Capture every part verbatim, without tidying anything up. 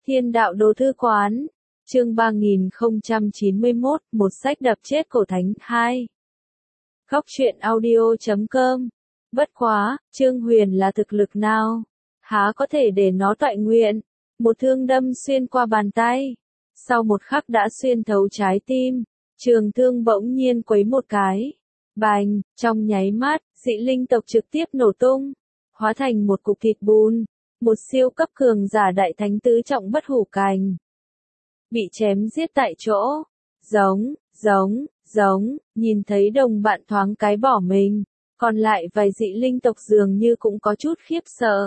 Thiên đạo đồ thư quán, chương ba nghìn không trăm chín mươi mốt, một sách đập chết cổ thánh hai. Góc truyện audio chấm com. Bất quá, Trương Huyền là thực lực nào? Há có thể để nó toại nguyện? Một thương đâm xuyên qua bàn tay. Sau một khắc đã xuyên thấu trái tim. Trường thương bỗng nhiên quấy một cái. Bành, trong nháy mắt, dị linh tộc trực tiếp nổ tung. Hóa thành một cục thịt bùn. Một siêu cấp cường giả đại thánh tứ trọng bất hủ cành. Bị chém giết tại chỗ. Giống, giống, giống, nhìn thấy đồng bạn thoáng cái bỏ mình. Còn lại vài dị linh tộc dường như cũng có chút khiếp sợ.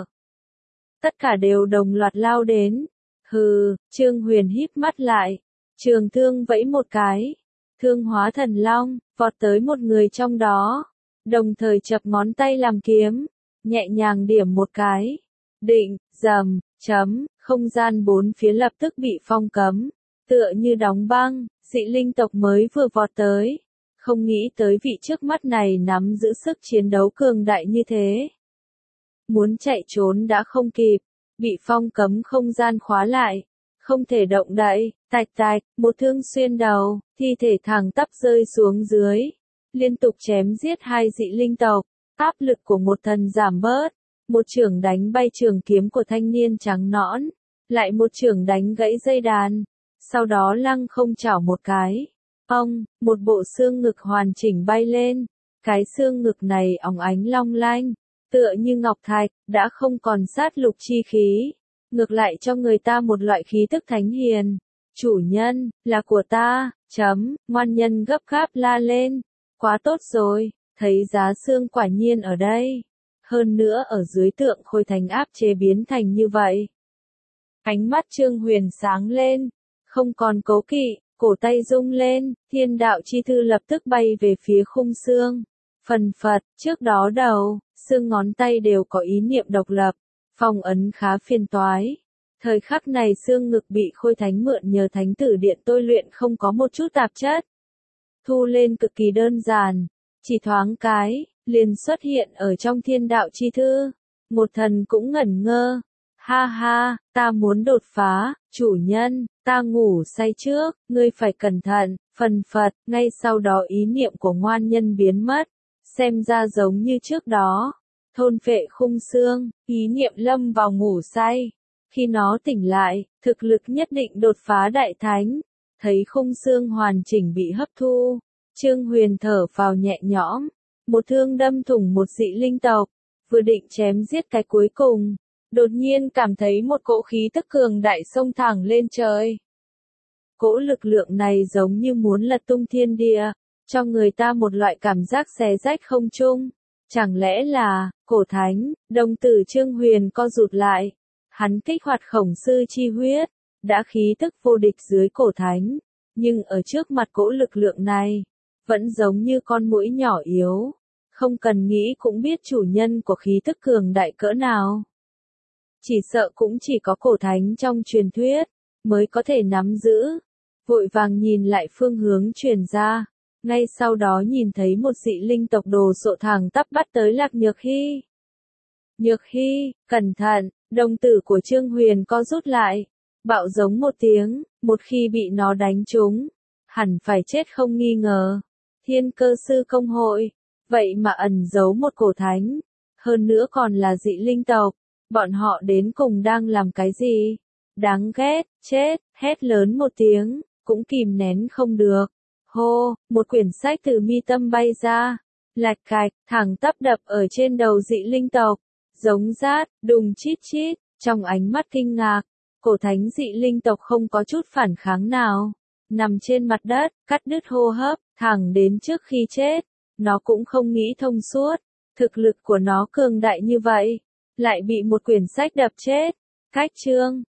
Tất cả đều đồng loạt lao đến. Hừ, Trương Huyền híp mắt lại. Trường thương vẫy một cái. Thương hóa thần long, vọt tới một người trong đó. Đồng thời chập ngón tay làm kiếm. Nhẹ nhàng điểm một cái. Định, dầm, chấm, không gian bốn phía lập tức bị phong cấm. Tựa như đóng băng, dị linh tộc mới vừa vọt tới. Không nghĩ tới vị trước mắt này nắm giữ sức chiến đấu cường đại như thế. Muốn chạy trốn đã không kịp, bị phong cấm không gian khóa lại. Không thể động đậy, tạch tạch, một thương xuyên đầu, thi thể thẳng tắp rơi xuống dưới. Liên tục chém giết hai dị linh tộc, áp lực của một thần giảm bớt. Một chưởng đánh bay trường kiếm của thanh niên trắng nõn, lại một chưởng đánh gãy dây đàn, sau đó lăng không chảo một cái. Ông, một bộ xương ngực hoàn chỉnh bay lên, cái xương ngực này óng ánh long lanh, tựa như ngọc thạch, đã không còn sát lục chi khí, ngược lại cho người ta một loại khí tức thánh hiền. Chủ nhân, là của ta, chấm, ngoan nhân gấp gáp la lên, quá tốt rồi, thấy giá xương quả nhiên ở đây. Hơn nữa ở dưới tượng khôi thánh áp chế biến thành như vậy. Ánh mắt Trương Huyền sáng lên, không còn cố kỵ, cổ tay rung lên, thiên đạo chi thư lập tức bay về phía khung xương. Phần phật, trước đó đầu, xương ngón tay đều có ý niệm độc lập, phong ấn khá phiền toái. Thời khắc này xương ngực bị khôi thánh mượn nhờ thánh tử điện tôi luyện không có một chút tạp chất. Thu lên cực kỳ đơn giản, chỉ thoáng cái. Liền xuất hiện ở trong thiên đạo chi thư. Một thần cũng ngẩn ngơ. Ha ha, ta muốn đột phá, chủ nhân, ta ngủ say trước, ngươi phải cẩn thận, phần phật, ngay sau đó ý niệm của ngoan nhân biến mất. Xem ra giống như trước đó. Thôn phệ khung xương, ý niệm lâm vào ngủ say. Khi nó tỉnh lại, thực lực nhất định đột phá đại thánh. Thấy khung xương hoàn chỉnh bị hấp thu. Trương Huyền thở phào nhẹ nhõm. Một thương đâm thủng một dị linh tộc, vừa định chém giết cái cuối cùng, đột nhiên cảm thấy một cỗ khí tức cường đại xông thẳng lên trời. Cỗ lực lượng này giống như muốn lật tung thiên địa, cho người ta một loại cảm giác xé rách không trung. Chẳng lẽ là, cổ thánh, đồng tử Trương Huyền co rụt lại, hắn kích hoạt khổng sư chi huyết, đã khí tức vô địch dưới cổ thánh, nhưng ở trước mặt cỗ lực lượng này, vẫn giống như con muỗi nhỏ yếu. Không cần nghĩ cũng biết chủ nhân của khí tức cường đại cỡ nào. Chỉ sợ cũng chỉ có cổ thánh trong truyền thuyết, mới có thể nắm giữ. Vội vàng nhìn lại phương hướng truyền ra. Ngay sau đó nhìn thấy một dị linh tộc đồ sộ thẳng tắp bắt tới Lạc Nhược Hy. Nhược Hy, cẩn thận, đồng tử của Trương Huyền co rút lại. Bạo giống một tiếng, một khi bị nó đánh trúng, hẳn phải chết không nghi ngờ. Thiên cơ sư công hội. Vậy mà ẩn giấu một cổ thánh, hơn nữa còn là dị linh tộc, bọn họ đến cùng đang làm cái gì? Đáng ghét, chết, hét lớn một tiếng, cũng kìm nén không được. Hô, một quyển sách từ mi tâm bay ra, lạch cạch, thẳng tắp đập ở trên đầu dị linh tộc, giống rát, đùng chít chít, trong ánh mắt kinh ngạc, cổ thánh dị linh tộc không có chút phản kháng nào, nằm trên mặt đất, cắt đứt hô hấp, thẳng đến trước khi chết. Nó cũng không nghĩ thông suốt, thực lực của nó cường đại như vậy, lại bị một quyển sách đập chết. Cách chương,